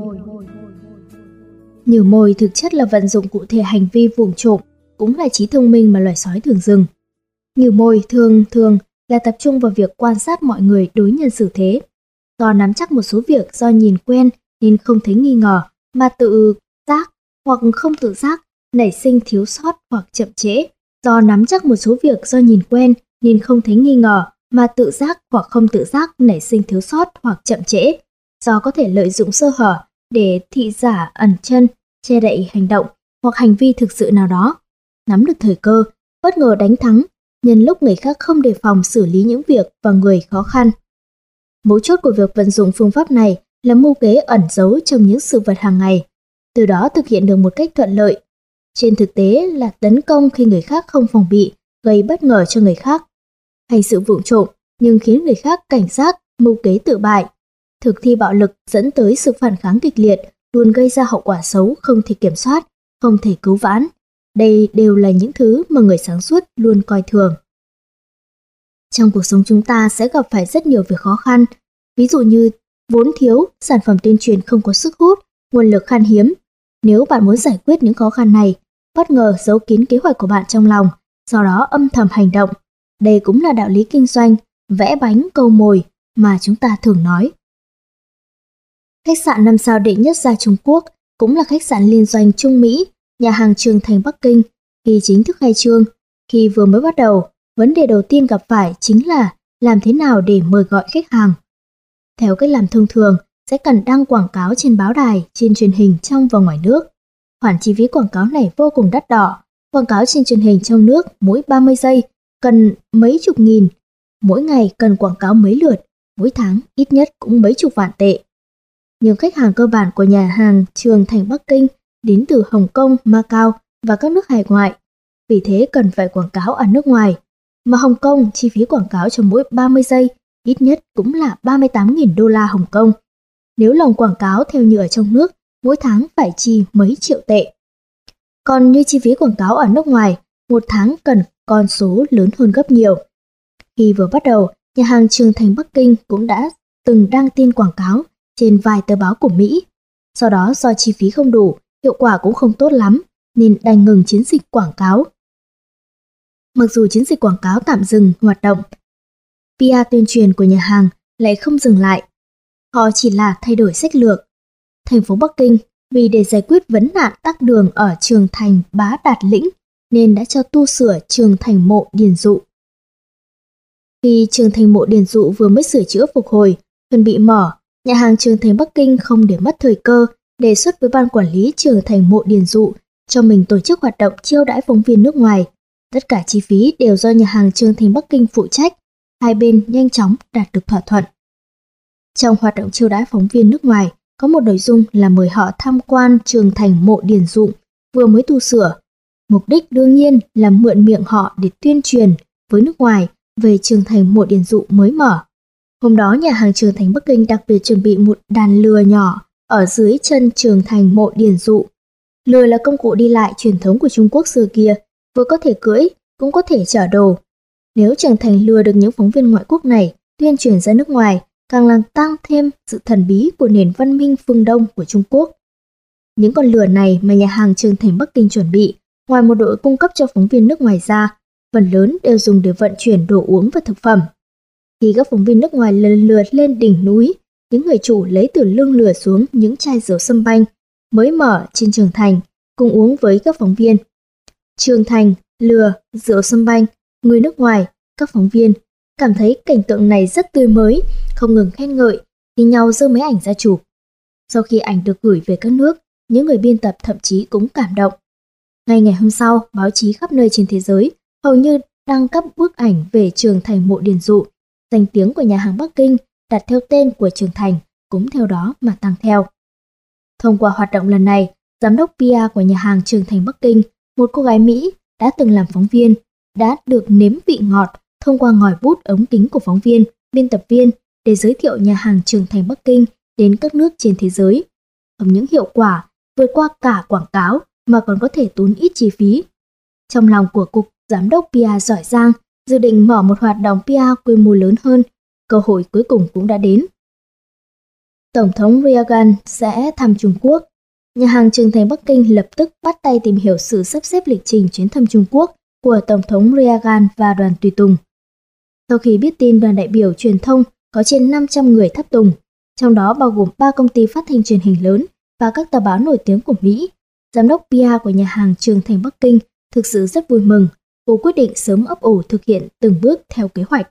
Nhử mồi thực chất là vận dụng cụ thể hành vi vụng trộm, cũng là trí thông minh mà loài sói thường dùng. Nhử mồi thường là tập trung vào việc quan sát mọi người đối nhân xử thế. Do nắm chắc một số việc do nhìn quen nên không thấy nghi ngờ, mà tự giác hoặc không tự giác nảy sinh thiếu sót hoặc chậm trễ. Do nắm chắc một số việc do nhìn quen nên không thấy nghi ngờ, mà tự giác hoặc không tự giác nảy sinh thiếu sót hoặc chậm trễ. Do có thể lợi dụng sơ hở để thị giả ẩn chân, che đậy hành động hoặc hành vi thực sự nào đó, nắm được thời cơ, bất ngờ đánh thắng, nhân lúc người khác không đề phòng xử lý những việc và người khó khăn. Mấu chốt của việc vận dụng phương pháp này là mưu kế ẩn giấu trong những sự vật hàng ngày, từ đó thực hiện được một cách thuận lợi. Trên thực tế là tấn công khi người khác không phòng bị, gây bất ngờ cho người khác. Hành sự vụng trộm nhưng khiến người khác cảnh giác, mưu kế tự bại. Thực thi bạo lực dẫn tới sự phản kháng kịch liệt, luôn gây ra hậu quả xấu không thể kiểm soát, không thể cứu vãn. Đây đều là những thứ mà người sáng suốt luôn coi thường. Trong cuộc sống chúng ta sẽ gặp phải rất nhiều việc khó khăn, ví dụ như vốn thiếu, sản phẩm tuyên truyền không có sức hút, nguồn lực khan hiếm. Nếu bạn muốn giải quyết những khó khăn này, bất ngờ giấu kín kế hoạch của bạn trong lòng, sau đó âm thầm hành động. Đây cũng là đạo lý kinh doanh, vẽ bánh câu mồi mà chúng ta thường nói. Khách sạn 5 sao đệ nhất ra Trung Quốc, cũng là khách sạn liên doanh Trung Mỹ, nhà hàng Trường Thành Bắc Kinh, khi chính thức khai trương. Khi vừa mới bắt đầu, vấn đề đầu tiên gặp phải chính là làm thế nào để mời gọi khách hàng. Theo cách làm thông thường, sẽ cần đăng quảng cáo trên báo đài, trên truyền hình trong và ngoài nước. Khoản chi phí quảng cáo này vô cùng đắt đỏ. Quảng cáo trên truyền hình trong nước mỗi 30 giây cần mấy chục nghìn, mỗi ngày cần quảng cáo mấy lượt, mỗi tháng ít nhất cũng mấy chục vạn tệ. Nhưng khách hàng cơ bản của nhà hàng Trường Thành Bắc Kinh đến từ Hồng Kông, Macau và các nước hải ngoại. Vì thế cần phải quảng cáo ở nước ngoài. Mà Hồng Kông chi phí quảng cáo cho mỗi 30 giây ít nhất cũng là 38.000 đô la Hồng Kông. Nếu lòng quảng cáo theo như ở trong nước mỗi tháng phải chi mấy triệu tệ. Còn như chi phí quảng cáo ở nước ngoài, một tháng cần con số lớn hơn gấp nhiều. Khi vừa bắt đầu, nhà hàng Trường Thành Bắc Kinh cũng đã từng đăng tin quảng cáo trên vài tờ báo của Mỹ. Sau đó do chi phí không đủ, hiệu quả cũng không tốt lắm, nên đành ngừng chiến dịch quảng cáo. Mặc dù chiến dịch quảng cáo tạm dừng hoạt động, PR tuyên truyền của nhà hàng lại không dừng lại. Họ chỉ là thay đổi sách lược. Thành phố Bắc Kinh vì để giải quyết vấn nạn tắc đường ở Trường Thành Bá Đạt Lĩnh nên đã cho tu sửa Trường Thành Mộ Điền Dụ. Khi Trường Thành Mộ Điền Dụ vừa mới sửa chữa phục hồi, chuẩn bị mở, nhà hàng Trường Thành Bắc Kinh không để mất thời cơ, đề xuất với ban quản lý Trường Thành Mộ Điền Dụ cho mình tổ chức hoạt động chiêu đãi phóng viên nước ngoài. Tất cả chi phí đều do nhà hàng Trường Thành Bắc Kinh phụ trách, hai bên nhanh chóng đạt được thỏa thuận. Trong hoạt động chiêu đãi phóng viên nước ngoài, có một nội dung là mời họ tham quan Trường Thành Mộ Điền Dụ vừa mới tu sửa. Mục đích đương nhiên là mượn miệng họ để tuyên truyền với nước ngoài về Trường Thành Mộ Điền Dụ mới mở. Hôm đó, nhà hàng Trường Thành Bắc Kinh đặc biệt chuẩn bị một đàn lừa nhỏ ở dưới chân Trường Thành Mộ Điền Dụ. Lừa là công cụ đi lại truyền thống của Trung Quốc xưa kia, vừa có thể cưỡi, cũng có thể chở đồ. Nếu Trường Thành lừa được những phóng viên ngoại quốc này tuyên truyền ra nước ngoài, càng làm tăng thêm sự thần bí của nền văn minh phương Đông của Trung Quốc. Những con lừa này mà nhà hàng Trường Thành Bắc Kinh chuẩn bị, ngoài một đội cung cấp cho phóng viên nước ngoài ra, phần lớn đều dùng để vận chuyển đồ uống và thực phẩm. Khi các phóng viên nước ngoài lần lượt lên đỉnh núi, những người chủ lấy từ lưng lừa xuống những chai rượu sâm banh mới mở trên Trường Thành, cùng uống với các phóng viên. Trường Thành, lừa, rượu sâm banh, người nước ngoài, các phóng viên cảm thấy cảnh tượng này rất tươi mới, không ngừng khen ngợi, thì nhau giơ máy ảnh ra chụp. Sau khi ảnh được gửi về các nước, những người biên tập thậm chí cũng cảm động. Ngày hôm sau, báo chí khắp nơi trên thế giới hầu như đăng các bức ảnh về Trường Thành Mộ Điền Dụ. Danh tiếng của nhà hàng Bắc Kinh đặt theo tên của Trường Thành cũng theo đó mà tăng theo. Thông qua hoạt động lần này, giám đốc PR của nhà hàng Trường Thành Bắc Kinh, một cô gái Mỹ đã từng làm phóng viên, đã được nếm vị ngọt thông qua ngòi bút ống kính của phóng viên, biên tập viên để giới thiệu nhà hàng Trường Thành Bắc Kinh đến các nước trên thế giới. Không những hiệu quả vượt qua cả quảng cáo mà còn có thể tốn ít chi phí. Trong lòng của cục giám đốc PR giỏi giang, dự định mở một hoạt động PR quy mô lớn hơn, cơ hội cuối cùng cũng đã đến. Tổng thống Reagan sẽ thăm Trung Quốc. Nhà hàng Trường Thành Bắc Kinh lập tức bắt tay tìm hiểu sự sắp xếp lịch trình chuyến thăm Trung Quốc của Tổng thống Reagan và đoàn tùy tùng. Sau khi biết tin đoàn đại biểu truyền thông có trên 500 người tháp tùng, trong đó bao gồm 3 công ty phát thanh truyền hình lớn và các tờ báo nổi tiếng của Mỹ, giám đốc PR của nhà hàng Trường Thành Bắc Kinh thực sự rất vui mừng. Cô quyết định sớm ấp ủ thực hiện từng bước theo kế hoạch.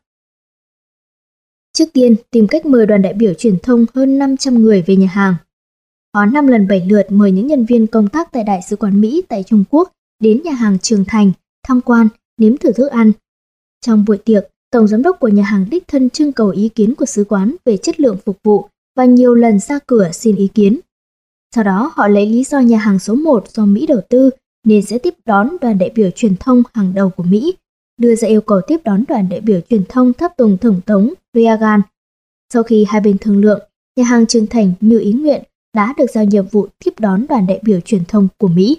Trước tiên, tìm cách mời đoàn đại biểu truyền thông hơn 500 người về nhà hàng. Có 5 lần 7 lượt mời những nhân viên công tác tại Đại sứ quán Mỹ tại Trung Quốc đến nhà hàng Trường Thành, tham quan, nếm thử thức ăn. Trong buổi tiệc, Tổng giám đốc của nhà hàng đích thân trưng cầu ý kiến của sứ quán về chất lượng phục vụ và nhiều lần ra cửa xin ý kiến. Sau đó, họ lấy lý do nhà hàng số 1 do Mỹ đầu tư nên sẽ tiếp đón đoàn đại biểu truyền thông hàng đầu của Mỹ, đưa ra yêu cầu tiếp đón đoàn đại biểu truyền thông tháp tùng Tổng thống Reagan. Sau khi hai bên thương lượng, nhà hàng Trường Thành như ý nguyện đã được giao nhiệm vụ tiếp đón đoàn đại biểu truyền thông của Mỹ.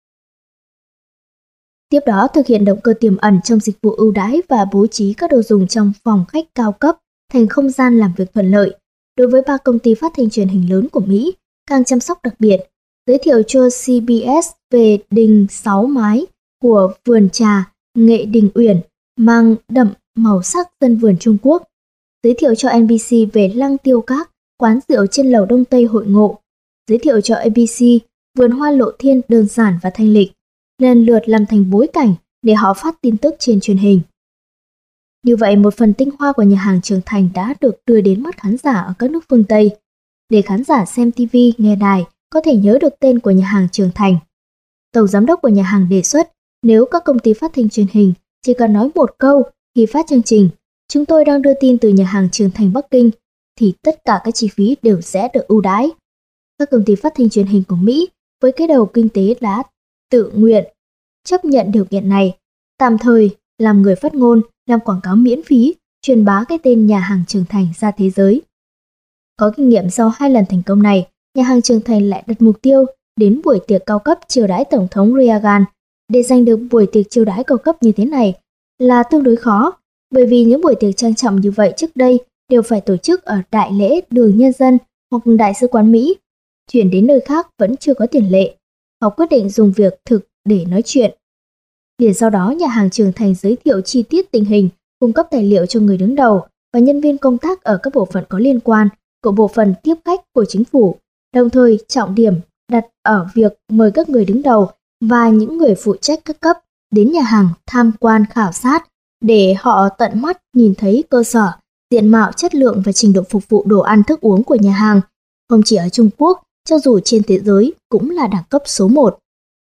Tiếp đó thực hiện động cơ tiềm ẩn trong dịch vụ ưu đãi và bố trí các đồ dùng trong phòng khách cao cấp thành không gian làm việc thuận lợi. Đối với 3 công ty phát thanh truyền hình lớn của Mỹ, càng chăm sóc đặc biệt, giới thiệu cho CBS về đình 6 mái của vườn trà Nghệ Đình Uyển mang đậm màu sắc dân vườn Trung Quốc, giới thiệu cho NBC về Lăng Tiêu Các, quán rượu trên lầu Đông Tây Hội Ngộ, giới thiệu cho ABC vườn hoa Lộ Thiên đơn giản và thanh lịch, lần lượt làm thành bối cảnh để họ phát tin tức trên truyền hình. Như vậy, một phần tinh hoa của nhà hàng Trường Thành đã được đưa đến mắt khán giả ở các nước phương Tây, để khán giả xem TV, nghe đài có thể nhớ được tên của nhà hàng Trường Thành. Tổng giám đốc của nhà hàng đề xuất, nếu các công ty phát thanh truyền hình chỉ cần nói một câu khi phát chương trình, chúng tôi đang đưa tin từ nhà hàng Trường Thành Bắc Kinh, thì tất cả các chi phí đều sẽ được ưu đãi. Các công ty phát thanh truyền hình của Mỹ với cái đầu kinh tế đã tự nguyện chấp nhận điều kiện này, tạm thời làm người phát ngôn, làm quảng cáo miễn phí, truyền bá cái tên nhà hàng Trường Thành ra thế giới. Có kinh nghiệm sau 2 lần thành công này, nhà hàng Trường Thành lại đặt mục tiêu đến buổi tiệc cao cấp chiêu đãi Tổng thống Reagan. Để giành được buổi tiệc chiêu đãi cao cấp như thế này là tương đối khó, bởi vì những buổi tiệc trang trọng như vậy trước đây đều phải tổ chức ở đại lễ đường nhân dân hoặc đại sứ quán Mỹ. Chuyển đến nơi khác vẫn chưa có tiền lệ. Họ quyết định dùng việc thực để nói chuyện. Liền sau đó, nhà hàng Trường Thành giới thiệu chi tiết tình hình, cung cấp tài liệu cho người đứng đầu và nhân viên công tác ở các bộ phận có liên quan của bộ phận tiếp khách của chính phủ, đồng thời trọng điểm đặt ở việc mời các người đứng đầu và những người phụ trách các cấp đến nhà hàng tham quan khảo sát để họ tận mắt nhìn thấy cơ sở, diện mạo, chất lượng và trình độ phục vụ đồ ăn thức uống của nhà hàng, không chỉ ở Trung Quốc, cho dù trên thế giới cũng là đẳng cấp số 1.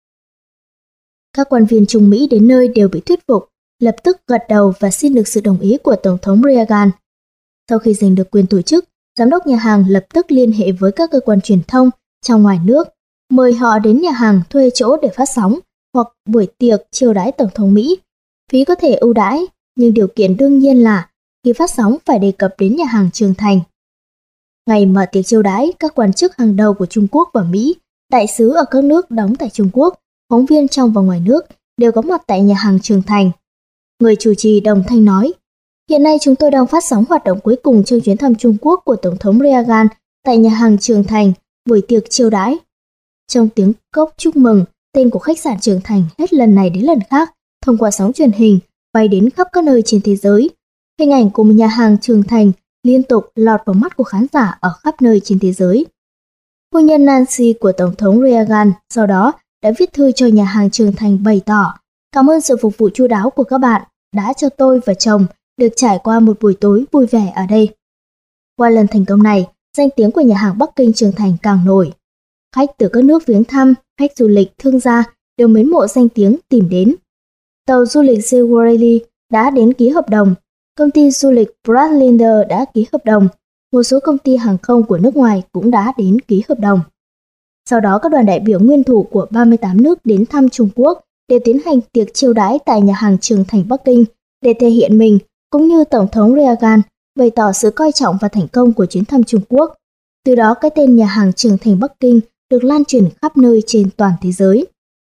Các quan viên Trung Mỹ đến nơi đều bị thuyết phục, lập tức gật đầu và xin được sự đồng ý của Tổng thống Reagan. Sau khi giành được quyền tổ chức, giám đốc nhà hàng lập tức liên hệ với các cơ quan truyền thông trong ngoài nước, mời họ đến nhà hàng thuê chỗ để phát sóng hoặc buổi tiệc chiêu đãi Tổng thống Mỹ. Phí có thể ưu đãi, nhưng điều kiện đương nhiên là khi phát sóng phải đề cập đến nhà hàng Trường Thành. Ngày mở tiệc chiêu đãi, các quan chức hàng đầu của Trung Quốc và Mỹ, đại sứ ở các nước đóng tại Trung Quốc, phóng viên trong và ngoài nước đều có mặt tại nhà hàng Trường Thành. Người chủ trì đồng thanh nói, hiện nay chúng tôi đang phát sóng hoạt động cuối cùng trong chuyến thăm Trung Quốc của Tổng thống Reagan tại nhà hàng Trường Thành, buổi tiệc chiêu đãi. Trong tiếng cốc chúc mừng, tên của khách sạn Trường Thành hết lần này đến lần khác thông qua sóng truyền hình bay đến khắp các nơi trên thế giới. Hình ảnh của một nhà hàng Trường Thành liên tục lọt vào mắt của khán giả ở khắp nơi trên thế giới. Phu nhân Nancy của Tổng thống Reagan sau đó đã viết thư cho nhà hàng Trường Thành bày tỏ cảm ơn sự phục vụ chu đáo của các bạn đã cho tôi và chồng được trải qua một buổi tối vui vẻ ở đây. Qua lần thành công này, danh tiếng của nhà hàng Bắc Kinh Trường Thành càng nổi. Khách từ các nước viếng thăm, khách du lịch, thương gia đều mến mộ danh tiếng tìm đến. Tàu du lịch Zewari đã đến ký hợp đồng, công ty du lịch Bradlander đã ký hợp đồng, một số công ty hàng không của nước ngoài cũng đã đến ký hợp đồng. Sau đó các đoàn đại biểu nguyên thủ của 38 nước đến thăm Trung Quốc để tiến hành tiệc chiêu đãi tại nhà hàng Trường Thành Bắc Kinh để thể hiện mình cũng như Tổng thống Reagan bày tỏ sự coi trọng và thành công của chuyến thăm Trung Quốc. Từ đó cái tên nhà hàng Trường Thành Bắc Kinh được lan truyền khắp nơi trên toàn thế giới.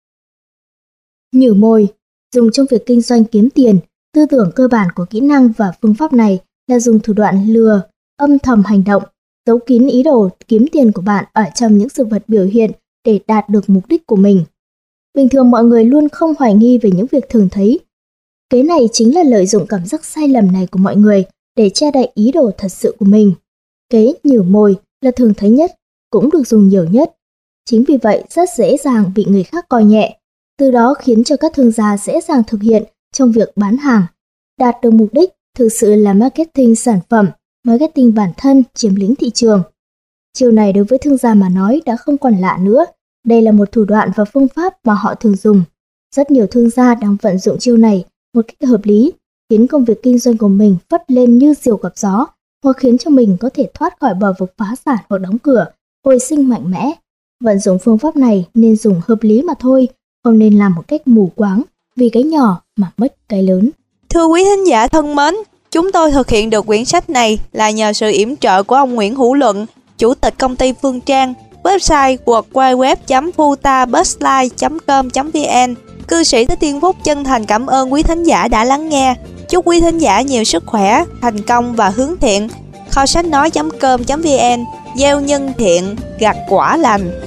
Nhử mồi, dùng trong việc kinh doanh kiếm tiền, tư tưởng cơ bản của kỹ năng và phương pháp này là dùng thủ đoạn lừa, âm thầm hành động, giấu kín ý đồ kiếm tiền của bạn ở trong những sự vật biểu hiện để đạt được mục đích của mình. Bình thường mọi người luôn không hoài nghi về những việc thường thấy. Cái này chính là lợi dụng cảm giác sai lầm này của mọi người để che đậy ý đồ thật sự của mình. Kế nhử mồi là thường thấy nhất, cũng được dùng nhiều nhất. Chính vì vậy rất dễ dàng bị người khác coi nhẹ, từ đó khiến cho các thương gia dễ dàng thực hiện trong việc bán hàng, đạt được mục đích thực sự là marketing sản phẩm, marketing bản thân, chiếm lĩnh thị trường. Chiều này đối với thương gia mà nói đã không còn lạ nữa, đây là một thủ đoạn và phương pháp mà họ thường dùng. Rất nhiều thương gia đang vận dụng chiêu này một cách hợp lý, khiến công việc kinh doanh của mình phất lên như diều gặp gió, hoặc khiến cho mình có thể thoát khỏi bờ vực phá sản hoặc đóng cửa, hồi sinh mạnh mẽ. Vận dụng phương pháp này nên dùng hợp lý mà thôi, không nên làm một cách mù quáng, vì cái nhỏ mà mất cái lớn. Thưa quý thính giả thân mến, chúng tôi thực hiện được quyển sách này là nhờ sự yểm trợ của ông Nguyễn Hữu Luận, Chủ tịch công ty Phương Trang, website www.futabustline.com.vn. Cư sĩ Thích Thiên Phúc chân thành cảm ơn quý thính giả đã lắng nghe. Chúc quý thính giả nhiều sức khỏe, thành công và hướng thiện. Kho sách nói.com.vn, gieo nhân thiện, gặt quả lành.